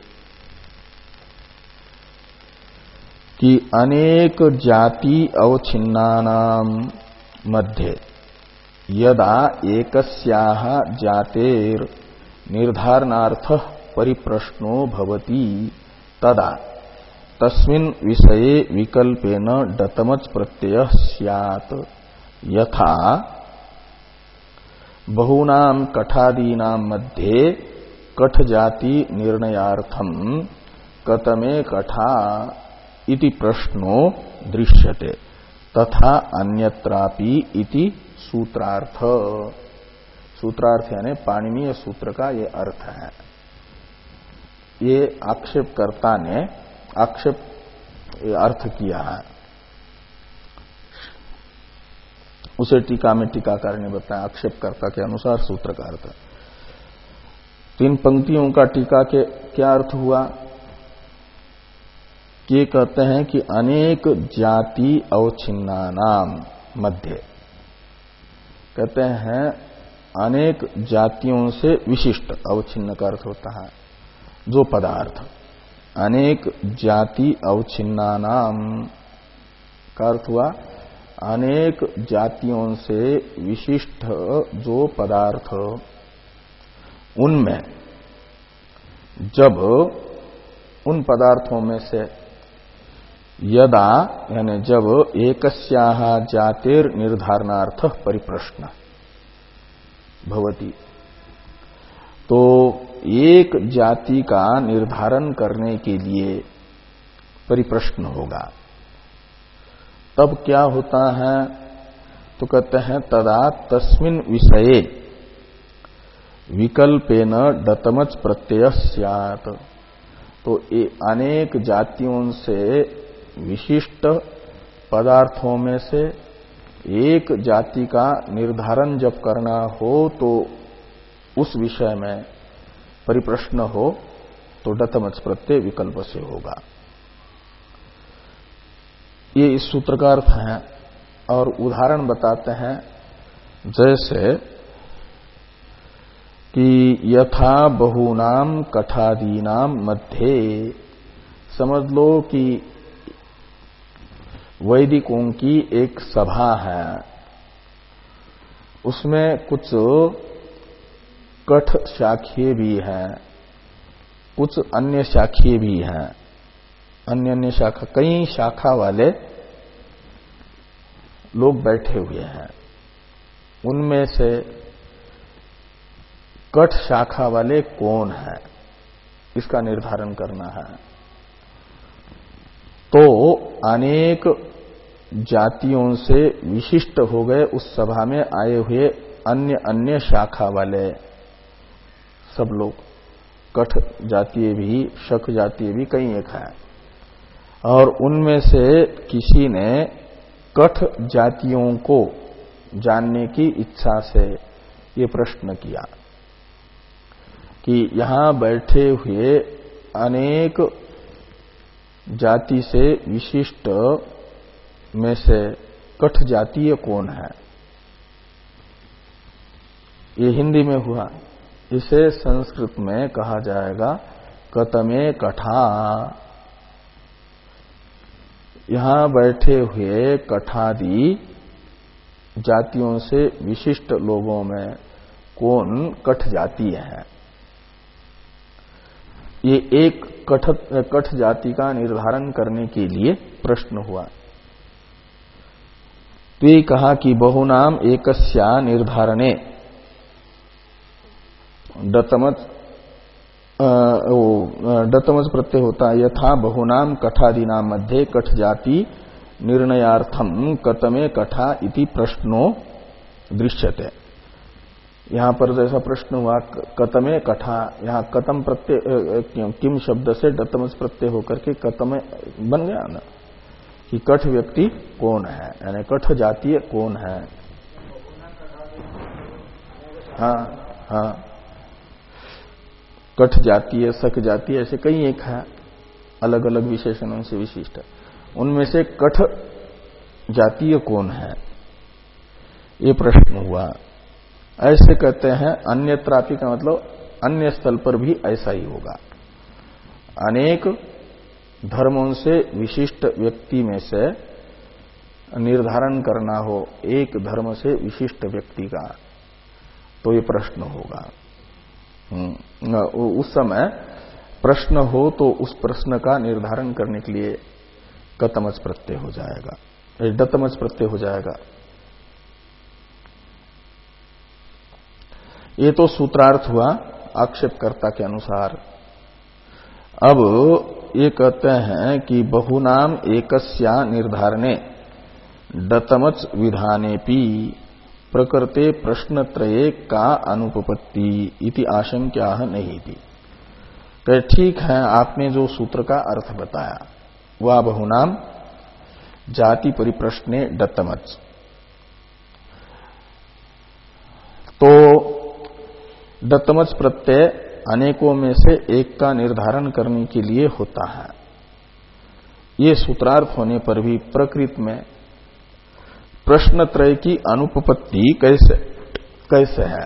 कि अनेक जाति अवच्छिन्नानाम मध्ये यदा एकस्याह जातेर निर्धारणार्थ परिप्रश्नो भवति तदा तस्मिन् विषये विकल्पेन डतमच प्रत्यय स्यात्। यथा बहूनां कठादीनां मध्ये कठ जाति निर्णयार्थम कतमे कठा इति प्रश्नो दृश्यते तथा अन्यत्रापि इति सूत्रार्थ। सूत्रार्थ यानी पाणिनीय सूत्र का ये अर्थ है। ये आक्षेपकर्ता ने आक्षेप अर्थ किया है, उसे टीका में टीकाकार ने बताया। आक्षेपकर्ता के अनुसार सूत्र का अर्थ। तीन पंक्तियों का टीका के क्या अर्थ हुआ? ये कहते हैं कि अनेक जाति अवच्छिन्नानाम मध्य, कहते हैं अनेक जातियों से विशिष्ट, अवच्छिन्न का अर्थ होता है जो पदार्थ, अनेक जाति अवच्छिन्नानाम का अर्थ हुआ अनेक जातियों से विशिष्ट जो पदार्थ, उनमें जब उन पदार्थों में से यदा यानी जब एकस्याः जातिर निर्धारणार्थ परिप्रश्न भवति, तो एक जाति का निर्धारण करने के लिए परिप्रश्न होगा, तब क्या होता है? तो कहते हैं तदा तस्मिन् विषये विकल्पेन डतमच प्रत्यय स्यात्। तो अनेक जातियों से विशिष्ट पदार्थों में से एक जाति का निर्धारण जब करना हो तो उस विषय में परिप्रश्न हो तो डतमच प्रत्यय विकल्प से होगा। ये इस सूत्र का अर्थ है। और उदाहरण बताते हैं, जैसे कि यथा बहुनाम कठादीनाम मध्य, समझ लो कि वैदिकों की एक सभा है, उसमें कुछ कठ शाखीय भी हैं, कुछ अन्य शाखीय भी हैं, अन्य अन्य शाखा, कई शाखा वाले लोग बैठे हुए हैं। उनमें से कठ शाखा वाले कौन है, इसका निर्धारण करना है। तो अनेक जातियों से विशिष्ट हो गए उस सभा में आए हुए अन्य अन्य शाखा वाले सब लोग, कठ जातीय भी, शक जातीय भी, कई एक है। और उनमें से किसी ने कठ जातियों को जानने की इच्छा से ये प्रश्न किया कि यहां बैठे हुए अनेक जाति से विशिष्ट में से कठ जातीय कौन है। ये हिंदी में हुआ, इसे संस्कृत में कहा जाएगा कतमे कठा। यहां बैठे हुए कठादि जातियों से विशिष्ट लोगों में कौन कठ जातीय है। ये एक कठ कठ जाति का निर्धारण करने के लिए प्रश्न हुआ। तो ये कहा कि बहुनाम एकस्या निर्धारणे डतमच डतमच प्रत्यय होता है। यथा बहुनाम कठादीनाम मध्ये कठ जाति निर्णयार्थम कतमे कठा इति प्रश्नो दृश्यते। यहां पर जैसा प्रश्न हुआ कतमे कठा, यहां कतम प्रत्यय किम शब्द से डतमच प्रत्यय होकर के कतमे बन गया ना, कि कठ व्यक्ति कौन है, यानी कठ जातीय कौन है। हाँ हाँ, कठ जातीय, शक जातीय, ऐसे कई एक है, अलग अलग विशेषणों से विशिष्ट। उनमें से कठ जातीय कौन है, ये प्रश्न हुआ। ऐसे कहते हैं अन्यत्रापि का मतलब अन्य स्थल पर भी ऐसा ही होगा। अनेक धर्मों से विशिष्ट व्यक्ति में से निर्धारण करना हो एक धर्म से विशिष्ट व्यक्ति का, तो ये प्रश्न होगा। उस समय प्रश्न हो तो उस प्रश्न का निर्धारण करने के लिए कतमच प्रत्यय हो जाएगा, डतमच प्रत्यय हो जाएगा। ये तो सूत्रार्थ हुआ आक्षेपकर्ता के अनुसार। अब ये कहते हैं कि बहुनाम एकस्या निर्धारणे डतमच विधानेपि प्रकृते प्रश्नत्रये का अनुपपत्ति इति आशंक्या नहीं थी। तो ठीक है, आपने जो सूत्र का अर्थ बताया वह बहुनाम जाति परिप्रश्ने दत्तमच। तो दत्तमच प्रत्यय अनेकों में से एक का निर्धारण करने के लिए होता है। ये सूत्रार्थ होने पर भी प्रकृत में प्रश्नत्रय की अनुपपत्ति कैसे कैसे है,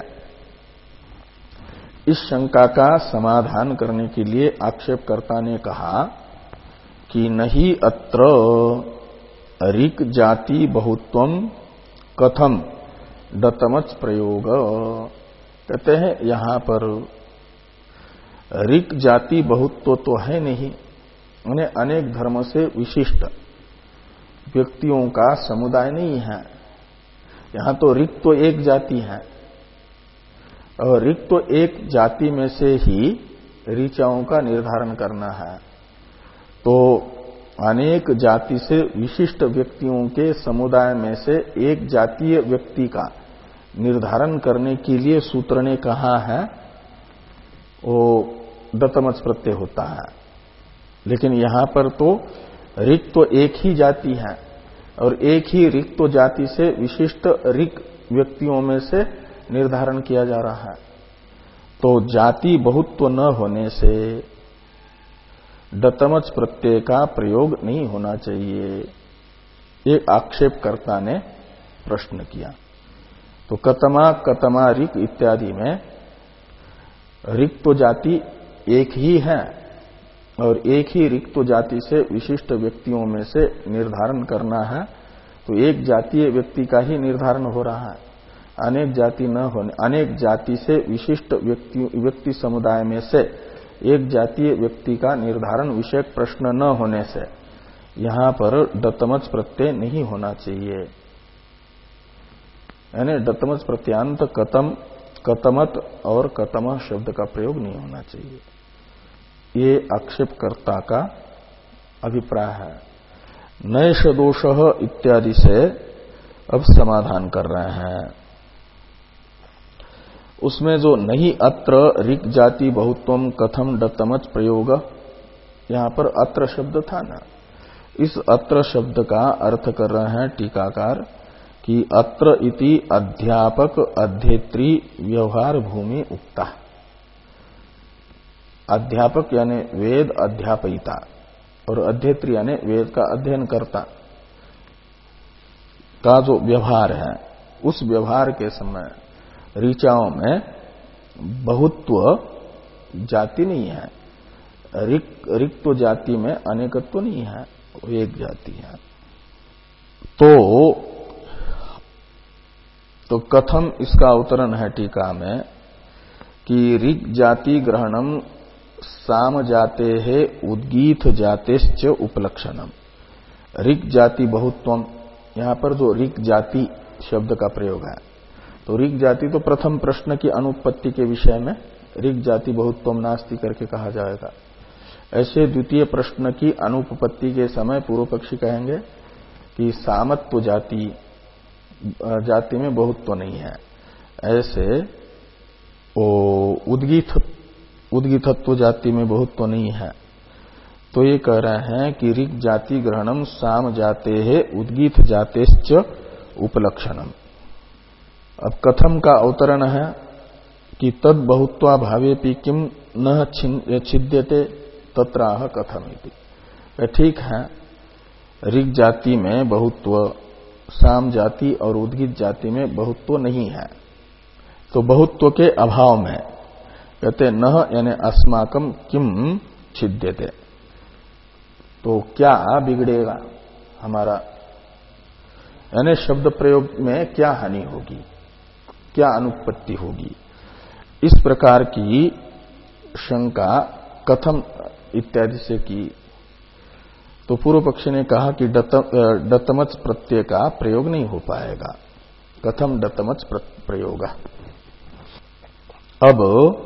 इस शंका का समाधान करने के लिए आक्षेपकर्ता ने कहा कि नहीं अत्र ऋक् जाति बहुत्वम कथम दत्तमच प्रयोग। कहते हैं यहां पर ऋक् जाति बहुत्व तो है नहीं, उन्हें अनेक धर्म से विशिष्ट व्यक्तियों का समुदाय नहीं है। यहां तो ऋक् तो एक जाति है और ऋक् तो एक जाति में से ही ऋचाओं का निर्धारण करना है। तो अनेक जाति से विशिष्ट व्यक्तियों के समुदाय में से एक जातीय व्यक्ति का निर्धारण करने के लिए सूत्र ने कहा है वो दत्तमच प्रत्यय होता है। लेकिन यहां पर तो ऋक् तो एक ही जाति है और एक ही ऋक् तो जाति से विशिष्ट ऋक् व्यक्तियों में से निर्धारण किया जा रहा है। तो जाति बहुत्व न होने से दत्तमच प्रत्यय का प्रयोग नहीं होना चाहिए, ये आक्षेपकर्ता ने प्रश्न किया। तो कतमा कतमा ऋक् इत्यादि में ऋक् तो जाति एक ही है और एक ही ऋक् तो जाति से विशिष्ट व्यक्तियों में से निर्धारण करना है, तो एक जातीय व्यक्ति का ही निर्धारण हो रहा है। अनेक जाति न होने, अनेक जाति से विशिष्ट व्यक्ति व्यक्ति समुदाय में से एक जातीय व्यक्ति का निर्धारण विषयक प्रश्न न होने से यहां पर दत्तमच प्रत्यय नहीं होना चाहिए। यानी दत्तमच प्रत्यांत कतम, कतमत और कतम शब्द का प्रयोग नहीं होना चाहिए, ये आक्षेपकर्ता का अभिप्राय है। नैष दोष इत्यादि से अब समाधान कर रहे हैं। उसमें जो नहीं अत्र ऋक् जाति बहुत्वम कथम दत्तमच प्रयोग, यहां पर अत्र शब्द था ना, इस अत्र शब्द का अर्थ कर रहे हैं टीकाकार कि अत्र इति अध्यापक अध्येत्री व्यवहार भूमि उक्ता। अध्यापक यानी वेद अध्यापयिता और अध्येत्री यानी वेद का अध्ययन करता का जो व्यवहार है, उस व्यवहार के समय ऋचाओं में बहुत्व जाति नहीं है, ऋक् ऋक् तो जाति में अनेकत्व नहीं है, वो एक जाति है। तो तो कथम इसका अवतरण है टीका में कि ऋक् जाति ग्रहणम साम जाते है उद्गीत जातेश्च उपलक्षणम। ऋक् जाति बहुत्वम, यहां पर जो ऋक् जाति शब्द का प्रयोग है, तो ऋक् जाति तो प्रथम प्रश्न की अनुत्पत्ति के विषय में ऋक् जाति बहुत्वम नास्ति करके कहा जाएगा। ऐसे द्वितीय प्रश्न की अनुपपत्ति के समय पूर्व पक्षी कहेंगे कि सामत्व जाति जाति में बहुत्व नहीं है। ऐसे ओ उद्गीत उद्गीतत्व जाति में बहुत्व नहीं है। तो ये कह रहे हैं कि ऋक् जाति ग्रहणम साम जाते है उद्गीत जातेश्च उपलक्षणम। अब कथम का अवतरण है कि तद बहुत्वा भावेपि किम न छिद्यते तत्राह कथमिति। ठीक है, ऋक् जाति में बहुत्व, साम जाति और उद्गीत जाति में बहुत्व नहीं है, तो बहुत्व के अभाव में कहते न यानी अस्माकम किम छिद्यते, तो क्या बिगड़ेगा हमारा, यानी शब्द प्रयोग में क्या हानि होगी, क्या अनुत्पत्ति होगी। इस प्रकार की शंका कथम इत्यादि से की तो पूर्व पक्षी ने कहा कि दत्तमच प्रत्यय का प्रयोग नहीं हो पाएगा। कथम दत्तमच प्रयोग। अब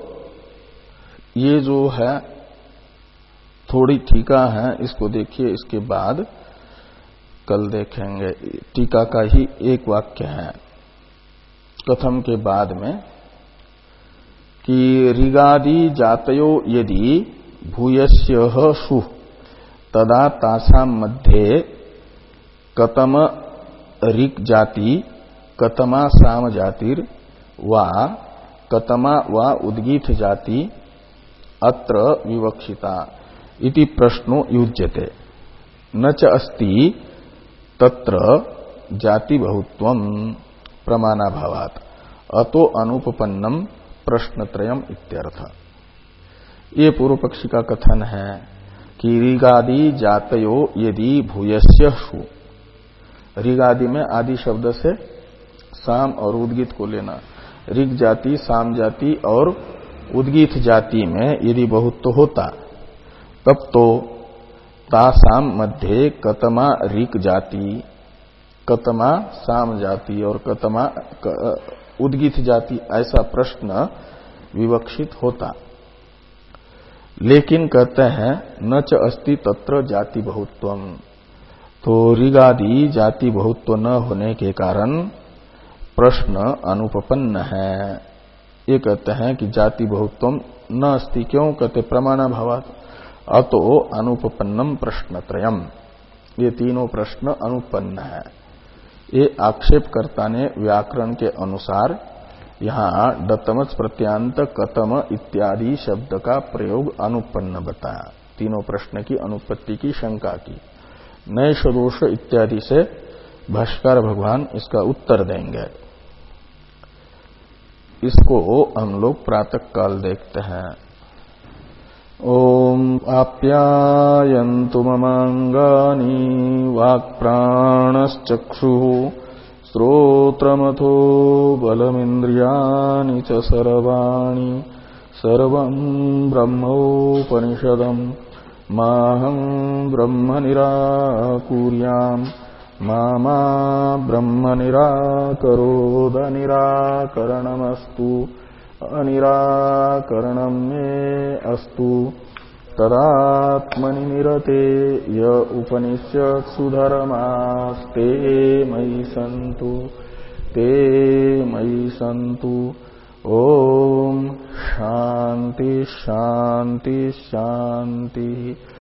ये जो है थोड़ी टीका है, इसको देखिए, इसके बाद कल देखेंगे। टीका का ही एक वाक्य है कथम के बाद में कि ऋगादि जातयो यदि भूयस्य सु तदा तासाम मध्ये कतम ऋक् जाति कतमा साम जातिर वा कतमा वा उद्गीत जाति अत्र विवक्षिता इति प्रश्नो युज्यते न च अस्ति तत्र जाति बहुत्वम प्रमाणाभावात् अतो अनुपपन्नम प्रश्नत्रयम इत्यर्थ। ये पूर्व पक्षी का कथन है कि ऋगादि जातयो यदि भूयस्य सु, ऋगादि में आदि शब्द से साम और उद्गीत को लेना, ऋग जाति साम जाति और उद्गीत जाति में यदि बहुत्व होता तब तो तासाम मध्य कतमा ऋग जाति कतमा साम जाति और कतमा उद्गीत जाति ऐसा प्रश्न विवक्षित होता। लेकिन कहते हैं न च अस्ति तत्र जाति बहुत्वम, तो ऋगादि जाति बहुत्व न होने के कारण प्रश्न अनुपपन्न है। ये कहते हैं कि जाति बहुत्वम न अस्ति, क्यों कहते प्रमाणाभावात् अतो अनुपपन्नम प्रश्नत्रयम, ये तीनों प्रश्न अनुपन्न है। ये आक्षेपकर्ता ने व्याकरण के अनुसार यहाँ डतमच प्रत्यांत कतम इत्यादि शब्द का प्रयोग अनुपन्न बताया, तीनों प्रश्न की अनुपत्ति की शंका की। नए सदोष इत्यादि से भाष्कर भगवान इसका उत्तर देंगे। इसको हम लोग प्रातः काल देखते हैं। ओम आप्यायन्तु ममांगानि वाक्प्राणश्चक्षुः श्रोत्रमथो बलमिन्द्रियाणि च सर्वाणि सर्वं ब्रह्मोपनिषदम् माहं ब्रह्म निराकुर्याम् मा मा ब्रह्म निराकरोद निराकरणमस्तु अनिराकरणं मे अस्तु तदात्मनि निरते य उपनिषत्सु धर्मास्ते मयि सन्तु ते मयि सन्तु। ओम शांति शांति शांति।